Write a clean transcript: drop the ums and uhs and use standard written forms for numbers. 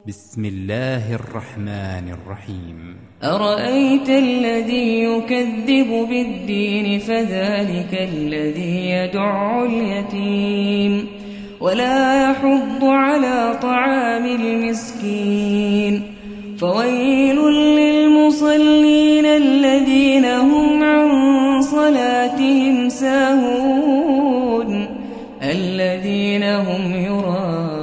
بسم الله الرحمن الرحيم. أرأيت الذي يكذب بالدين فذلك الذي يدع اليتيم ولا يحض على طعام المسكين فويل للمصلين الذين هم عن صلاتهم ساهون الذين هم يراءون